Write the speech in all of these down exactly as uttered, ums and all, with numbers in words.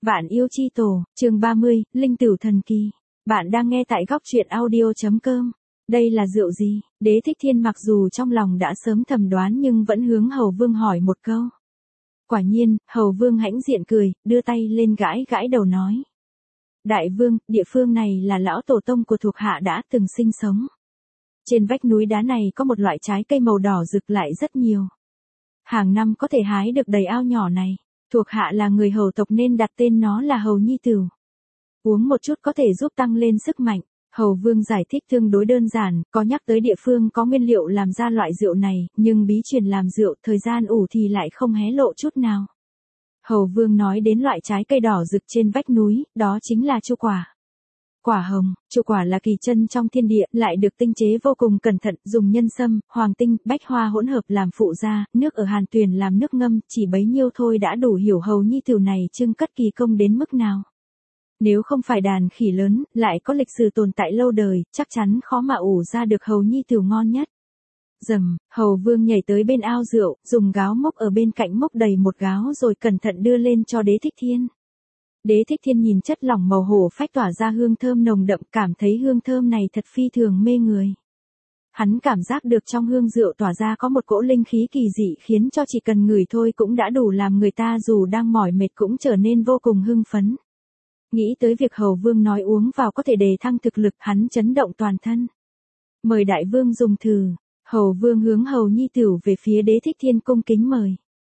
Vạn yêu chi tổ, chương ba mươi, Linh Tửu thần kỳ. Bạn đang nghe tại góc truyện audio chấm com. Đây là rượu gì? Đế Thích Thiên mặc dù trong lòng đã sớm thầm đoán nhưng vẫn hướng Hầu Vương hỏi một câu. Quả nhiên, Hầu Vương hãnh diện cười, đưa tay lên gãi gãi đầu nói. Đại vương, địa phương này là lão tổ tông của thuộc hạ đã từng sinh sống. Trên vách núi đá này có một loại trái cây màu đỏ rực lại rất nhiều. Hàng năm có thể hái được đầy ao nhỏ này. Thuộc hạ là người hầu tộc nên đặt tên nó là Hầu Nhi Tửu. Uống một chút có thể giúp tăng lên sức mạnh. Hầu Vương giải thích tương đối đơn giản, có nhắc tới địa phương có nguyên liệu làm ra loại rượu này, nhưng bí truyền làm rượu thời gian ủ thì lại không hé lộ chút nào. Hầu Vương nói đến loại trái cây đỏ rực trên vách núi, đó chính là chu quả. Quả hồng, chu quả là kỳ chân trong thiên địa, lại được tinh chế vô cùng cẩn thận, dùng nhân sâm, hoàng tinh, bách hoa hỗn hợp làm phụ gia, nước ở Hàn Tuyền làm nước ngâm, chỉ bấy nhiêu thôi đã đủ hiểu Hầu Nhi Tửu này trưng cất kỳ công đến mức nào. Nếu không phải đàn khỉ lớn, lại có lịch sử tồn tại lâu đời, chắc chắn khó mà ủ ra được Hầu Nhi Tửu ngon nhất. Dầm, Hầu Vương nhảy tới bên ao rượu, dùng gáo múc ở bên cạnh múc đầy một gáo rồi cẩn thận đưa lên cho Đế Thích Thiên. Đế Thích Thiên nhìn chất lỏng màu hổ phách tỏa ra hương thơm nồng đậm, cảm thấy hương thơm này thật phi thường mê người. Hắn cảm giác được trong hương rượu tỏa ra có một cỗ linh khí kỳ dị khiến cho chỉ cần ngửi thôi cũng đã đủ làm người ta dù đang mỏi mệt cũng trở nên vô cùng hưng phấn. Nghĩ tới việc Hầu Vương nói uống vào có thể đề thăng thực lực, hắn chấn động toàn thân. Mời đại vương dùng thử. Hầu Vương hướng Hầu Nhi Tửu về phía Đế Thích Thiên cung kính mời.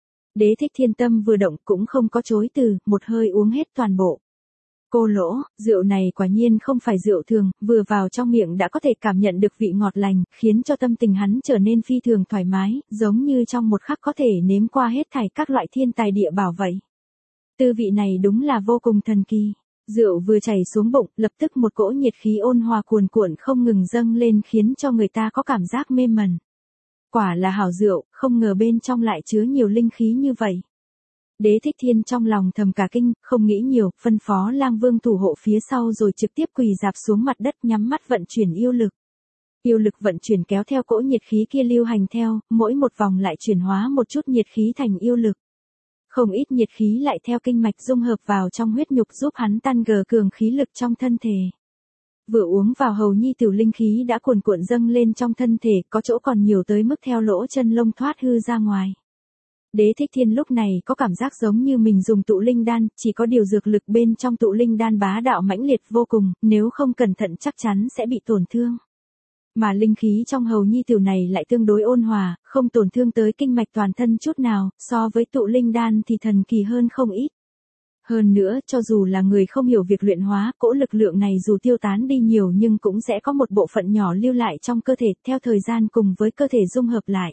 Đế Thích Thiên tâm vừa động cũng không có chối từ, một hơi uống hết toàn bộ. Cô lỗ, rượu này quả nhiên không phải rượu thường, vừa vào trong miệng đã có thể cảm nhận được vị ngọt lành, khiến cho tâm tình hắn trở nên phi thường thoải mái, giống như trong một khắc có thể nếm qua hết thảy các loại thiên tài địa bảo vậy. Tư vị này đúng là vô cùng thần kỳ. Rượu vừa chảy xuống bụng, lập tức một cỗ nhiệt khí ôn hòa cuồn cuộn không ngừng dâng lên khiến cho người ta có cảm giác mê mẩn. Quả là hảo rượu, không ngờ bên trong lại chứa nhiều linh khí như vậy. Đế Thích Thiên trong lòng thầm cả kinh, không nghĩ nhiều, phân phó Lang Vương thủ hộ phía sau rồi trực tiếp quỳ dạp xuống mặt đất nhắm mắt vận chuyển yêu lực. Yêu lực vận chuyển kéo theo cỗ nhiệt khí kia lưu hành theo, mỗi một vòng lại chuyển hóa một chút nhiệt khí thành yêu lực. Không ít nhiệt khí lại theo kinh mạch dung hợp vào trong huyết nhục giúp hắn tăng gờ cường khí lực trong thân thể. Vừa uống vào Hầu Nhi Tửu linh khí đã cuồn cuộn dâng lên trong thân thể, có chỗ còn nhiều tới mức theo lỗ chân lông thoát hư ra ngoài. Đế Thích Thiên lúc này có cảm giác giống như mình dùng tụ linh đan, chỉ có điều dược lực bên trong tụ linh đan bá đạo mãnh liệt vô cùng, nếu không cẩn thận chắc chắn sẽ bị tổn thương. Mà linh khí trong Hầu Nhi Tửu này lại tương đối ôn hòa, không tổn thương tới kinh mạch toàn thân chút nào, so với tụ linh đan thì thần kỳ hơn không ít. Hơn nữa, cho dù là người không hiểu việc luyện hóa, cỗ lực lượng này dù tiêu tán đi nhiều nhưng cũng sẽ có một bộ phận nhỏ lưu lại trong cơ thể, theo thời gian cùng với cơ thể dung hợp lại.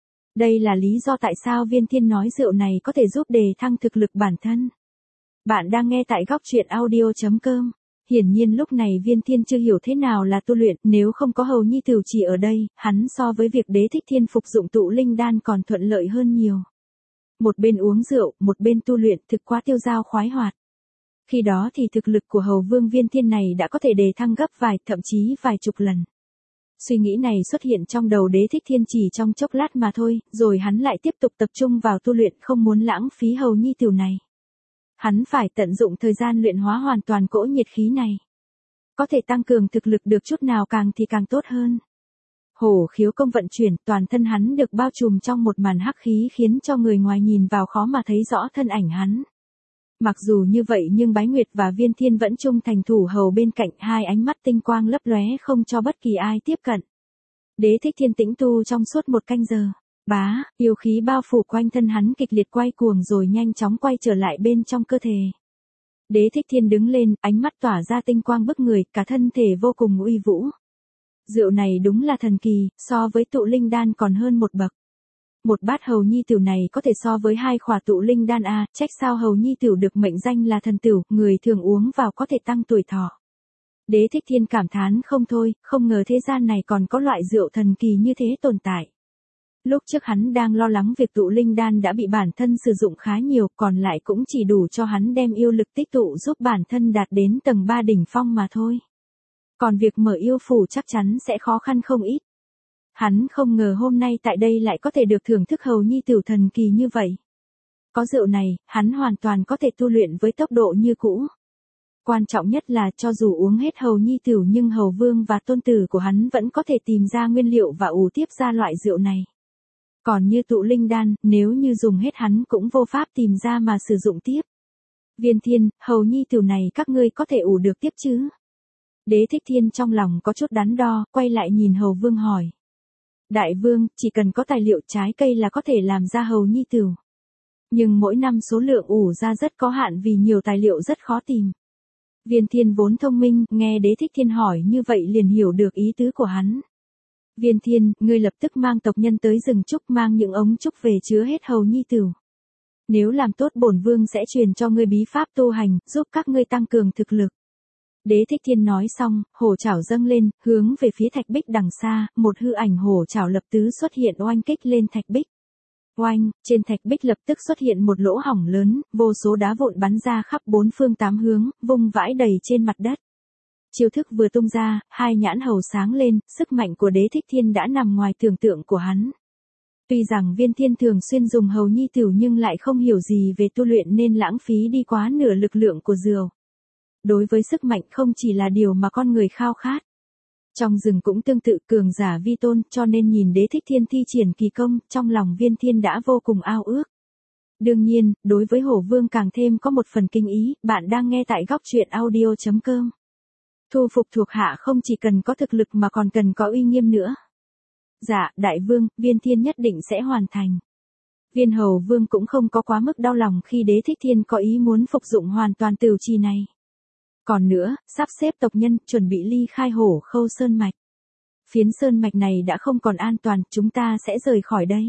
Đây là lý do tại sao Viên Thiên nói rượu này có thể giúp đề thăng thực lực bản thân. Bạn đang nghe tại góc truyện audio chấm com. Hiển nhiên lúc này Viên Thiên chưa hiểu thế nào là tu luyện, nếu không có Hầu Nhi Tửu chỉ ở đây, hắn so với việc Đế Thích Thiên phục dụng tụ linh đan còn thuận lợi hơn nhiều. Một bên uống rượu, một bên tu luyện thực quá tiêu dao khoái hoạt. Khi đó thì thực lực của Hầu Vương Viên Thiên này đã có thể đề thăng gấp vài, thậm chí vài chục lần. Suy nghĩ này xuất hiện trong đầu Đế Thích Thiên chỉ trong chốc lát mà thôi, rồi hắn lại tiếp tục tập trung vào tu luyện, không muốn lãng phí Hầu Nhi Tửu này. Hắn phải tận dụng thời gian luyện hóa hoàn toàn cỗ nhiệt khí này. Có thể tăng cường thực lực được chút nào càng thì càng tốt hơn. Hổ khiếu công vận chuyển, toàn thân hắn được bao trùm trong một màn hắc khí khiến cho người ngoài nhìn vào khó mà thấy rõ thân ảnh hắn. Mặc dù như vậy nhưng Bái Nguyệt và Viên Thiên vẫn trung thành thủ hầu bên cạnh, hai ánh mắt tinh quang lấp lóe không cho bất kỳ ai tiếp cận. Đế Thích Thiên tĩnh tu trong suốt một canh giờ. Bá, yêu khí bao phủ quanh thân hắn kịch liệt quay cuồng rồi nhanh chóng quay trở lại bên trong cơ thể. Đế Thích Thiên đứng lên, ánh mắt tỏa ra tinh quang bức người, cả thân thể vô cùng uy vũ. Rượu này đúng là thần kỳ, so với tụ linh đan còn hơn một bậc. Một bát Hầu Nhi Tửu này có thể so với hai khỏa tụ linh đan a, trách sao Hầu Nhi Tửu được mệnh danh là thần tửu, người thường uống vào có thể tăng tuổi thọ. Đế Thích Thiên cảm thán không thôi, không ngờ thế gian này còn có loại rượu thần kỳ như thế tồn tại. Lúc trước hắn đang lo lắng việc tụ linh đan đã bị bản thân sử dụng khá nhiều, còn lại cũng chỉ đủ cho hắn đem yêu lực tích tụ giúp bản thân đạt đến tầng ba đỉnh phong mà thôi. Còn việc mở yêu phủ chắc chắn sẽ khó khăn không ít. Hắn không ngờ hôm nay tại đây lại có thể được thưởng thức Hầu Nhi Tửu thần kỳ như vậy. có rượu này, hắn hoàn toàn có thể tu luyện với tốc độ như cũ. Quan trọng nhất là cho dù uống hết hầu nhi tửu nhưng hầu vương và tôn tử của hắn vẫn có thể tìm ra nguyên liệu và ủ tiếp ra loại rượu này. Còn như tụ linh đan, nếu như dùng hết hắn cũng vô pháp tìm ra mà sử dụng tiếp. Viên Thiên, hầu nhi tửu này các ngươi có thể ủ được tiếp chứ? Đế Thích Thiên trong lòng có chút đắn đo, quay lại nhìn hầu vương hỏi. Đại vương, chỉ cần có tài liệu trái cây là có thể làm ra hầu nhi tửu. Nhưng mỗi năm số lượng ủ ra rất có hạn vì nhiều tài liệu rất khó tìm. Viên Thiên vốn thông minh, nghe Đế Thích Thiên hỏi như vậy liền hiểu được ý tứ của hắn. Viên Thiên, ngươi lập tức mang tộc nhân tới rừng trúc mang những ống trúc về chứa hết hầu nhi tửu. Nếu làm tốt bổn vương sẽ truyền cho ngươi bí pháp tu hành, giúp các ngươi tăng cường thực lực. Đế Thích Thiên nói xong, hổ chảo dâng lên, hướng về phía thạch bích đằng xa, một hư ảnh hổ chảo lập tứ xuất hiện oanh kích lên thạch bích. Oanh, trên thạch bích lập tức xuất hiện một lỗ hổng lớn, vô số đá vụn bắn ra khắp bốn phương tám hướng, vung vãi đầy trên mặt đất. Chiêu thức vừa tung ra, hai nhãn hầu sáng lên, sức mạnh của Đế Thích Thiên đã nằm ngoài tưởng tượng của hắn. Tuy rằng Viên Thiên thường xuyên dùng hầu nhi tửu nhưng lại không hiểu gì về tu luyện nên lãng phí đi quá nửa lực lượng của rượu. Đối với sức mạnh không chỉ là điều mà con người khao khát. Trong rừng cũng tương tự cường giả vi tôn cho nên nhìn Đế Thích Thiên thi triển kỳ công, trong lòng Viên Thiên đã vô cùng ao ước. Đương nhiên, đối với Hổ Vương càng thêm có một phần kinh ý, bạn đang nghe tại góc truyện audio chấm com. Thu phục thuộc hạ không chỉ cần có thực lực mà còn cần có uy nghiêm nữa. Dạ, đại vương, Viên Thiên nhất định sẽ hoàn thành. Viên Hầu Vương cũng không có quá mức đau lòng khi Đế Thích Thiên có ý muốn phục dụng hoàn toàn tửu trì này. Còn nữa, sắp xếp tộc nhân, chuẩn bị ly khai Hổ Khâu Sơn Mạch. Phiến Sơn Mạch này đã không còn an toàn, chúng ta sẽ rời khỏi đây.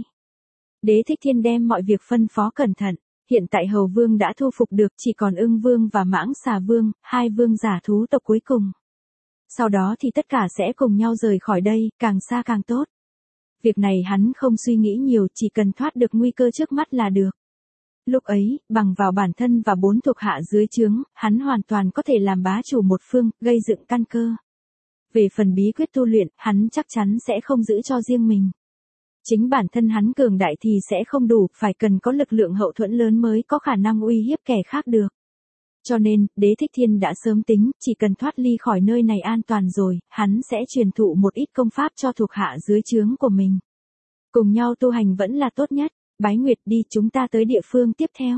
Đế Thích Thiên đem mọi việc phân phó cẩn thận. Hiện tại Hầu Vương đã thu phục được, chỉ còn Ưng Vương và Mãng Xà Vương, hai vương giả thú tộc cuối cùng. Sau đó thì tất cả sẽ cùng nhau rời khỏi đây, càng xa càng tốt. Việc này hắn không suy nghĩ nhiều, chỉ cần thoát được nguy cơ trước mắt là được. Lúc ấy, bằng vào bản thân và bốn thuộc hạ dưới trướng, hắn hoàn toàn có thể làm bá chủ một phương, gây dựng căn cơ. Về phần bí quyết tu luyện, hắn chắc chắn sẽ không giữ cho riêng mình. Chính bản thân hắn cường đại thì sẽ không đủ, phải cần có lực lượng hậu thuẫn lớn mới có khả năng uy hiếp kẻ khác được. Cho nên, Đế Thích Thiên đã sớm tính, chỉ cần thoát ly khỏi nơi này an toàn rồi, hắn sẽ truyền thụ một ít công pháp cho thuộc hạ dưới trướng của mình. Cùng nhau tu hành vẫn là tốt nhất. Bái Nguyệt đi, chúng ta tới địa phương tiếp theo.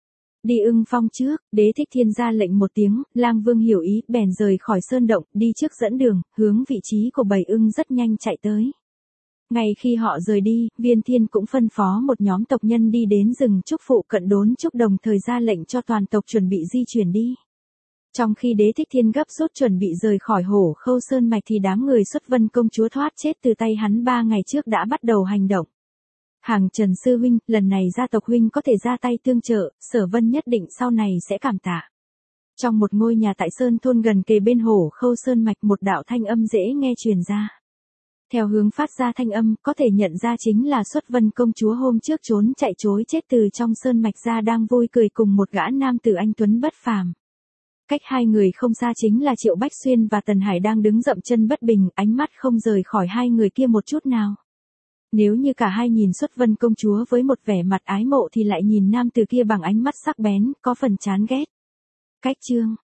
Đi Ưng Phong trước, Đế Thích Thiên ra lệnh một tiếng, Lang Vương hiểu ý, bèn rời khỏi sơn động, đi trước dẫn đường, hướng vị trí của bầy ưng rất nhanh chạy tới. Ngay khi họ rời đi, Viên Thiên cũng phân phó một nhóm tộc nhân đi đến rừng trúc phụ cận đốn trúc đồng thời ra lệnh cho toàn tộc chuẩn bị di chuyển đi. Trong khi Đế Thích Thiên gấp rút chuẩn bị rời khỏi Hổ Khâu Sơn Mạch thì đám người Xuất Vân công chúa thoát chết từ tay hắn ba ngày trước đã bắt đầu hành động. Hàng Trần sư huynh, lần này gia tộc huynh có thể ra tay tương trợ, Sở Vân nhất định sau này sẽ cảm tạ. Trong một ngôi nhà tại Sơn thôn gần kề bên Hổ Khâu Sơn Mạch một đạo thanh âm dễ nghe truyền ra. Theo hướng phát ra thanh âm, có thể nhận ra chính là Xuất Vân công chúa hôm trước trốn chạy chối chết từ trong Sơn Mạch ra đang vui cười cùng một gã nam tử anh tuấn bất phàm. Cách hai người không xa chính là Triệu Bách Xuyên và Tần Hải đang đứng dậm chân bất bình, ánh mắt không rời khỏi hai người kia một chút nào. Nếu như cả hai nhìn Xuất Vân công chúa với một vẻ mặt ái mộ thì lại nhìn nam tử kia bằng ánh mắt sắc bén, có phần chán ghét. Cách chương